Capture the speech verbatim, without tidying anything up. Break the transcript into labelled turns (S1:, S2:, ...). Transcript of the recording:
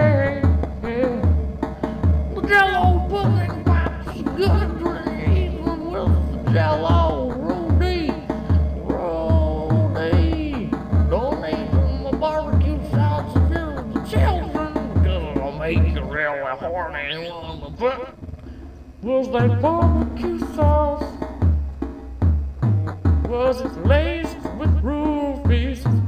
S1: The Jello pudding pops good even with the Jello. Rudy, Rudy, don't eat my barbecue sauce if you're the children, because it'll make you really horny on the foot. Was that barbecue sauce? Was it laced with roofies?